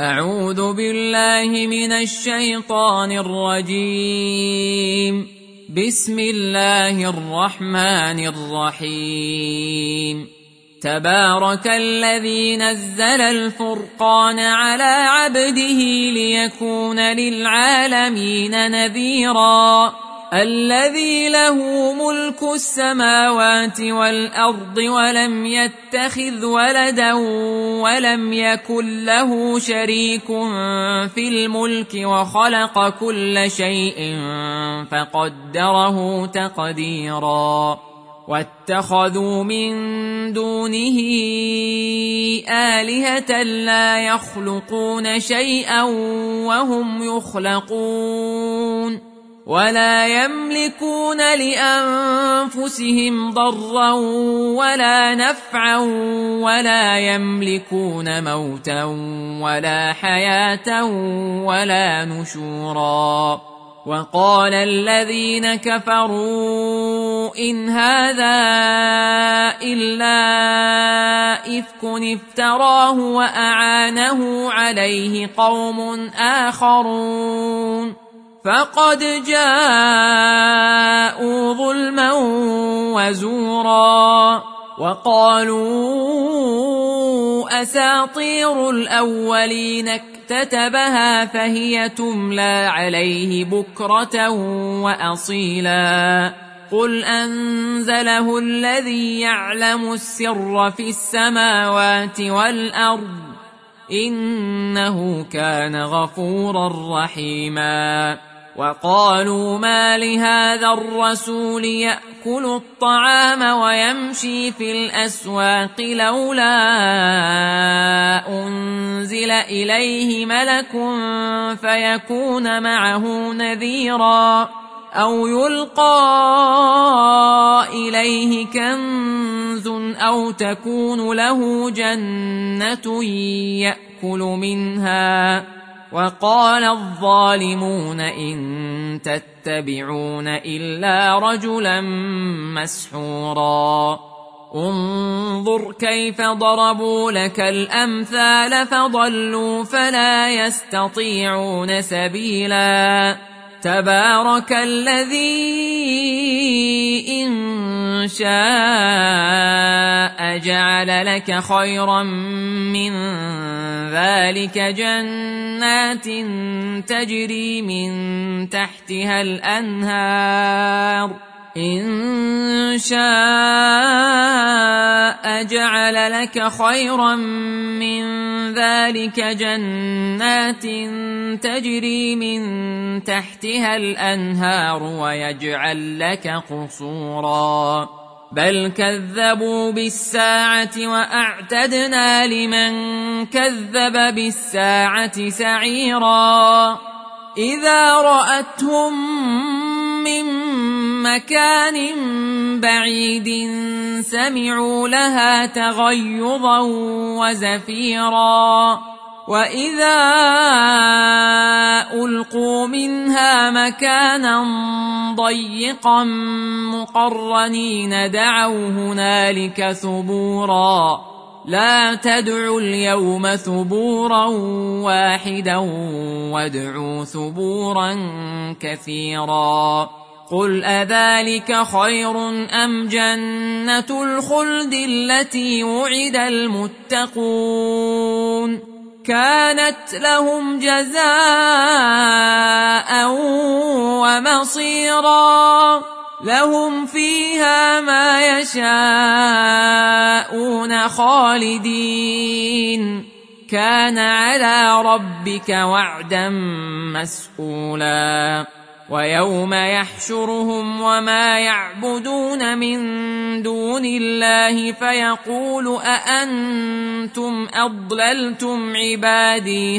أعوذ بالله من الشيطان الرجيم. بسم الله الرحمن الرحيم. تبارك الذي نزل الفرقان على عبده ليكون للعالمين نذيرا. الذي له ملك السماوات والأرض ولم يتخذ ولدا ولم يكن له شريك في الملك وخلق كل شيء فقدره تقديرا. واتخذوا من دونه آلهة لا يخلقون شيئا وهم يخلقون ولا يملكون لأنفسهم ضرا ولا نفعا ولا يملكون موتا ولا حياة ولا نشورا. وقال الذين كفروا إن هذا إلا إفك افتراه وأعانه عليه قوم آخرون فقد جاءوا ظلما وزورا. وقالوا أساطير الأولين اكتتبها فهي تملى عليه بكرة وأصيلا. قل أنزله الذي يعلم السر في السماوات والأرض إنه كان غفورا رحيما. وقالوا ما لهذا الرسول يأكل الطعام ويمشي في الأسواق لولا أنزل إليه ملك فيكون معه نذيرا أو يلقى إليه كنز أو تكون له جنة يأكل منها. وقال الظالمون إن تتبعون إلا رجلا مسحورا. انظر كيف ضربوا لك الأمثال فضلوا فلا يستطيعون سبيلا. تبارك الذي إن شاء جعل لك خيرا من ذلك جنات تجري من تحتها الأنهار. إن شاء جعل لك خيرا من ذلك جنات تجري من تحتها الأنهار ويجعل لك قصورا. بل كذبوا بالساعة وأعتدنا لمن كذب بالساعة سعيرا. إذا رأتهم من مكان بعيد سمعوا لها تغيظا وزفيرا. وإذا ألقوا منها مكانا ضيقا مقرنين دعوا هنالك ثبورا. لا تدعوا اليوم ثبورا واحدا وادعوا ثبورا كثيرا. قل أذلك خير أم جنة الخلد التي وعد المتقون كانت لهم جزاء ومصيرا. لهم فيها ما يشاءون خالدين كان على ربك وعدا مسئولا. ويوم يحشرهم وما يعبدون من دون الله فيقول أأنتم أضللتم عبادي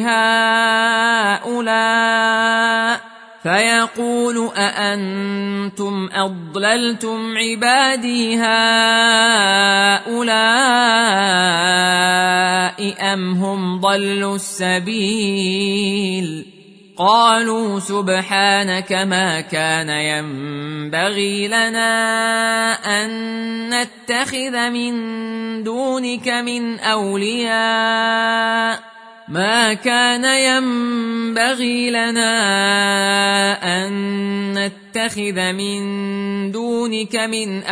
هؤلاء أم هم ضلوا السبيل. قالوا سبحانك ما كان ينبغي لنا أن نتخذ من دونك من أولياء ما كان ينبغي لنا أن نتخذ من دونك من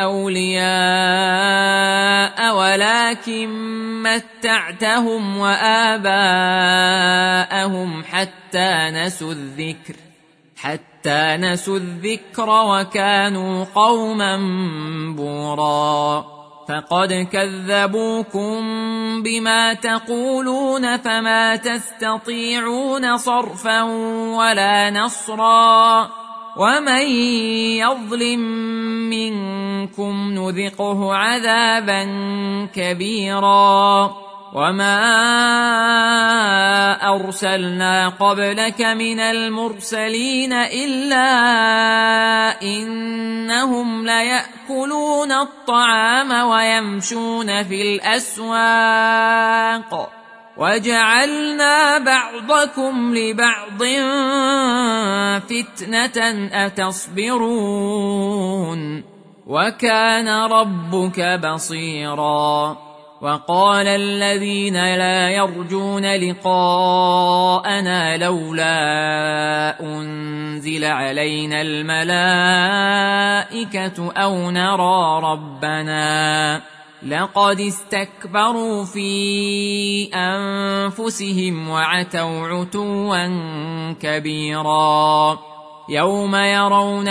أولياء ولكن متعتهم وآباءهم حتى نسوا الذكر وكانوا قوما بورا فقد كذبوكم بما تقولون فما تستطيعون صرفا ولا نصرا ومن يظلم منكم نذقه عذابا كبيرا وما أرسلنا قبلك من المرسلين إلا إنهم ليأكلون الطعام ويمشون في الأسواق وجعلنا بعضكم لبعض فتنة أتصبرون وكان ربك بصيرا وقال الذين لا يرجون لقاءنا لولا أنزل علينا الملائكة أو نرى ربنا لقد استكبروا في أنفسهم وعتوا عتوا كبيرا يوم يرون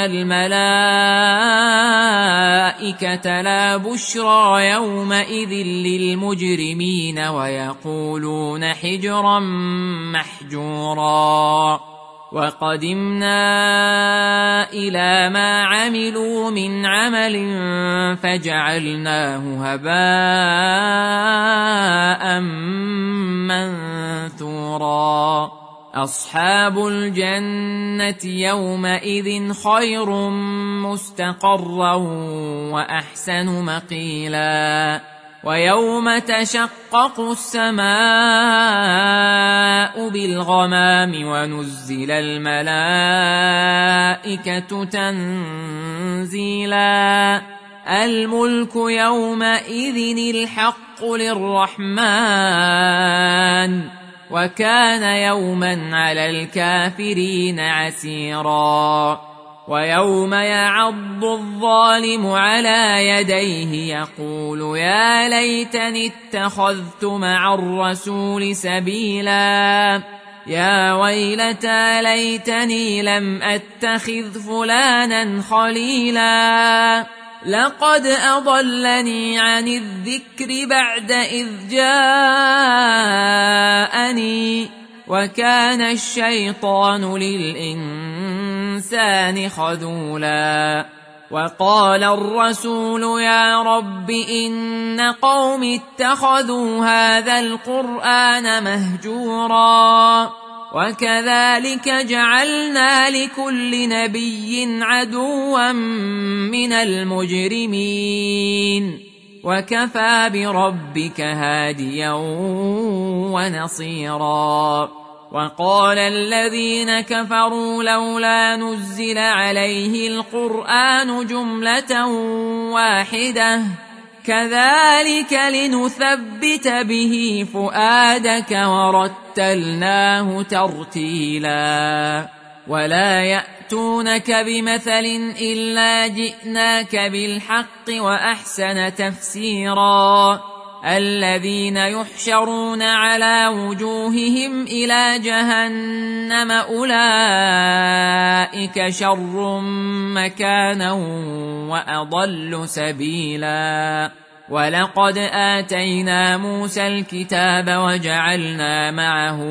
الملائكة لا بشرى يومئذ للمجرمين ويقولون حجرا محجورا وقدمنا إلى ما عملوا من عمل فجعلناه هباء منثورا أصحاب الجنة يومئذ خير مستقرا وأحسن مقيلا ويوم تشقق السماء بالغمام ونزل الملائكة تنزيلا الملك يومئذ الحق للرحمن وكان يوما على الكافرين عسيرا ويوم يعض الظالم على يديه يقول يا ليتني اتخذت مع الرسول سبيلا يا ويلتى ليتني لم أتخذ فلانا خليلا لقد أضلني عن الذكر بعد إذ جاءني وكان الشيطان للإنسان خذولا وقال الرسول يا رب إن قوم اتخذوا هذا القرآن مهجورا وكذلك جعلنا لكل نبي عدوا من المجرمين وكفى بربك هاديا ونصيرا وقال الذين كفروا لولا نزل عليه القرآن جملة واحدة كذلك لنثبت به فؤادك ورتلناه ترتيلا ولا يأتونك بمثل إلا جئناك بالحق وأحسن تفسيرا الذين يحشرون على وجوههم إلى جهنم أولئك شر مكانا وأضل سبيلا ولقد آتينا موسى الكتاب وجعلنا معه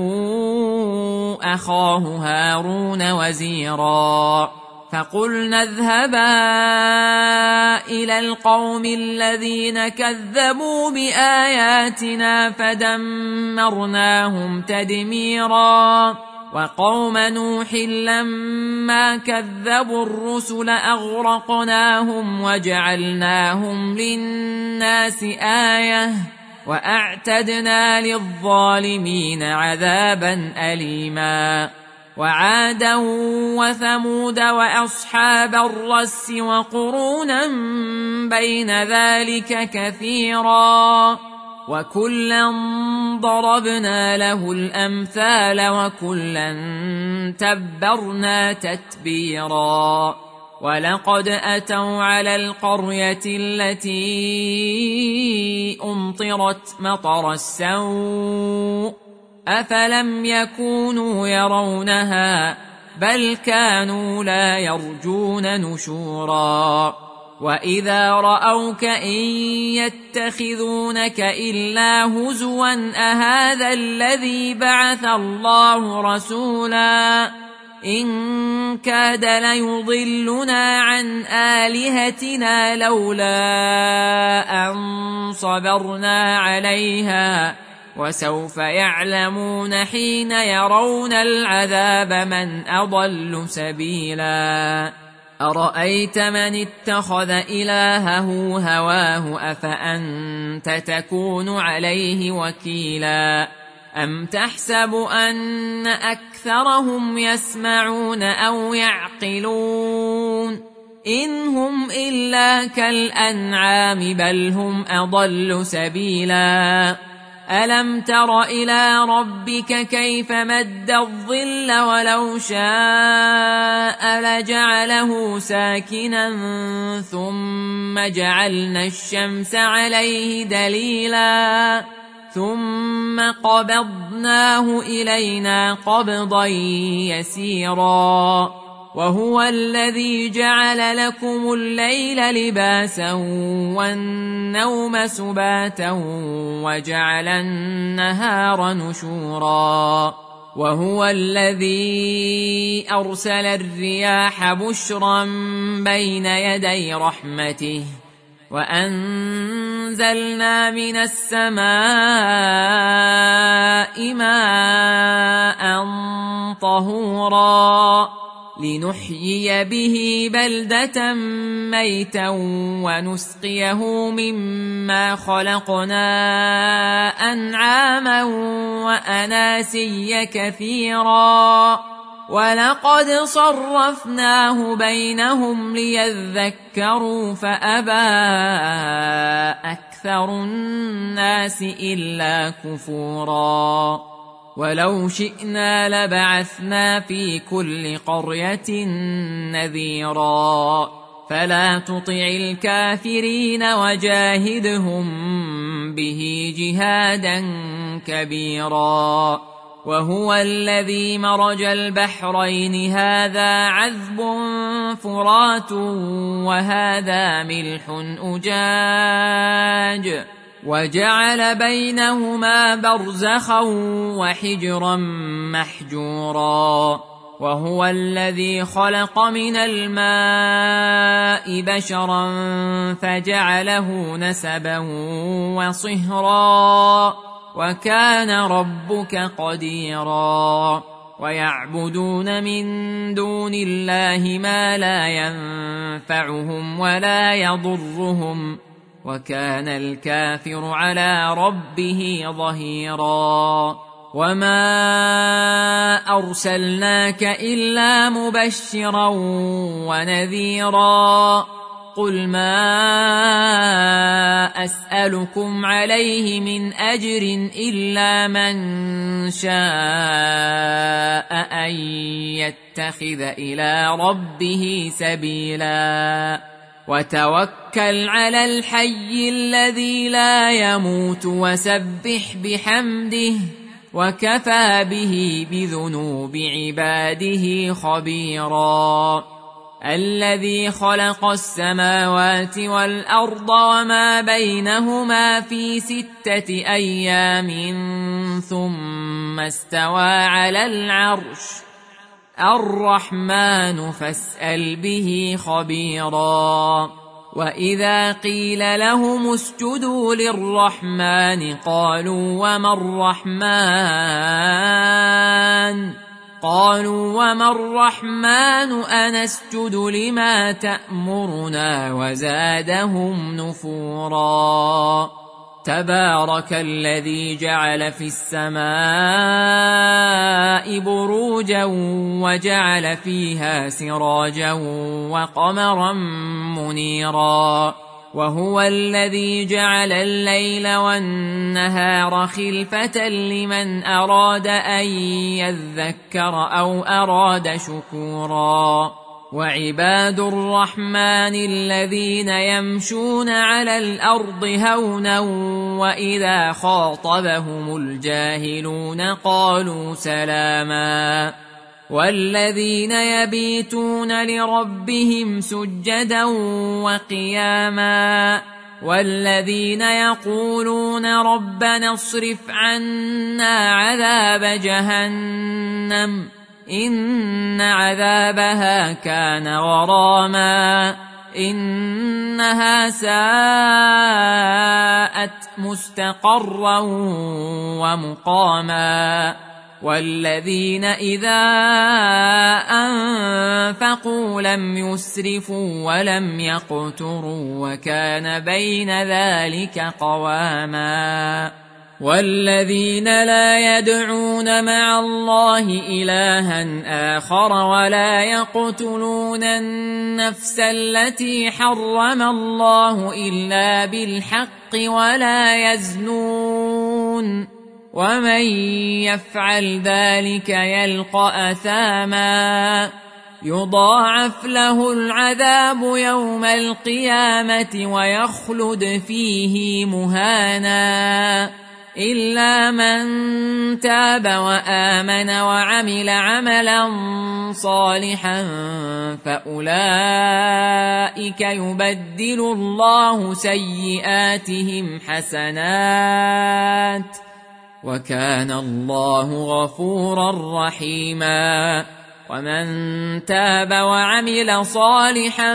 أخاه هارون وزيرا فقلنا اذهبا إلى القوم الذين كذبوا بآياتنا فدمرناهم تدميرا وقوم نوح لما كذبوا الرسل أغرقناهم وجعلناهم للناس آية وأعتدنا للظالمين عذابا أليما وعادا وثمود وأصحاب الرس وقرونا بين ذلك كثيرا وكلا ضربنا له الأمثال وكلا تبرنا تتبيرا ولقد أتوا على القرية التي أمطرت مطر السوء أفلم يكونوا يرونها بل كانوا لا يرجون نشورا وإذا رأوك إن يتخذونك إلا هزوا أهذا الذي بعث الله رسولا إن كاد ليضلنا عن آلهتنا لولا أن صبرنا عليها وسوف يعلمون حين يرون العذاب من أضل سبيلا أرأيت من اتخذ إلهه هواه أفأنت تكون عليه وكيلا أم تحسب أن أكثرهم يسمعون أو يعقلون إن هم إلا كالأنعام بل هم أضل سبيلا ألم تر إلى ربك كيف مد الظل ولو شاء لجعله ساكنا ثم جعلنا الشمس عليه دليلا ثم قبضناه إلينا قبضا يسيرا وهو الذي جعل لكم الليل لباسا والنوم سباتا وجعل النهار نشورا وهو الذي أرسل الرياح بشرا بين يدي رحمته وأنزلنا من السماء ماء طهورا لنحيي به بلدة ميتا ونسقيه مما خلقنا أنعاما وأناسيا كثيرا ولقد صرفناه بينهم ليذكروا فأبى أكثر الناس إلا كفورا ولو شئنا لبعثنا في كل قرية نذيرا فلا تطع الكافرين وجاهدهم به جهادا كبيرا وهو الذي مرج البحرين هذا عذب فرات وهذا ملح أجاج وجعل بينهما برزخا وحجرا محجورا وهو الذي خلق من الماء بشرا فجعله نسبا وصهرا وكان ربك قديرا ويعبدون من دون الله ما لا ينفعهم ولا يضرهم وكان الكافر على ربه ظهيرا وما أرسلناك إلا مبشرا ونذيرا قل ما أسألكم عليه من أجر إلا من شاء أن يتخذ إلى ربه سبيلا وتوكل على الحي الذي لا يموت وسبح بحمده وكفى به بذنوب عباده خبيرا الذي خلق السماوات والأرض وما بينهما في 6 أيام ثم استوى على العرش الرحمن فاسأل به خبيرا وإذا قيل لهم اسجدوا للرحمن قالوا وما الرحمن أنسجد لما تأمرنا وزادهم نفورا تبارك الذي جعل في السماء بروجا وجعل فيها سراجا وقمرا منيرا وهو الذي جعل الليل والنهار خلفة لمن أراد أن يذكر أو أراد شكورا وعباد الرحمن الذين يمشون على الأرض هونا وإذا خاطبهم الجاهلون قالوا سلاما والذين يبيتون لربهم سجدا وقياما والذين يقولون ربنا اصرف عنا عذاب جهنم إن عذابها كان غراما إنها ساءت مستقرا ومقاما والذين إذا أنفقوا لم يسرفوا ولم يقتروا وكان بين ذلك قواما والذين لا يدعون مع الله إلها آخر ولا يقتلون النفس التي حرم الله إلا بالحق ولا يزنون ومن يفعل ذلك يلقى أثاما يضاعف له العذاب يوم القيامة ويخلد فيه مهانا إلا من تاب وآمن وعمل عملا صالحا فأولئك يبدل الله سيئاتهم حسنات وكان الله غفورا رحيما ومن تاب وعمل صالحا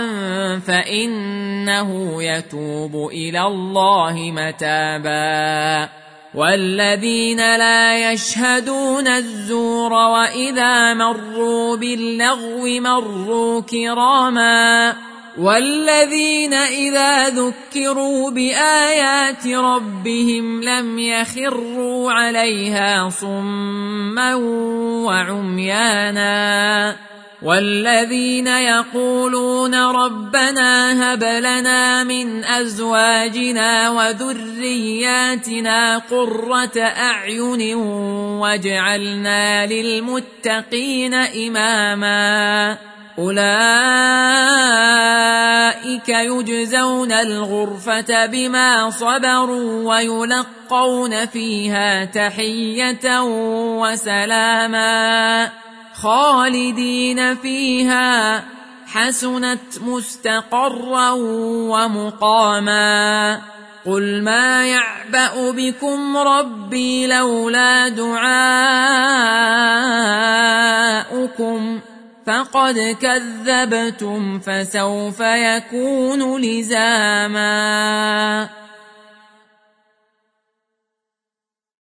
فإنه يتوب إلى الله متابا والذين لا يشهدون الزور وإذا مروا باللغو مروا كراما والذين إذا ذكروا بآيات ربهم لم يخروا عليها صما وعميانا والذين يقولون ربنا هب لنا من أزواجنا وذرياتنا قرة أعين واجعلنا للمتقين إماما أولئك يجزون الغرفة بما صبروا ويلقون فيها تحية وسلاما خالدين فيها حسنت مستقرا ومقاما قل ما يعبأ بكم ربي لولا دعاؤكم فقد كذبتم فسوف يكون لزاما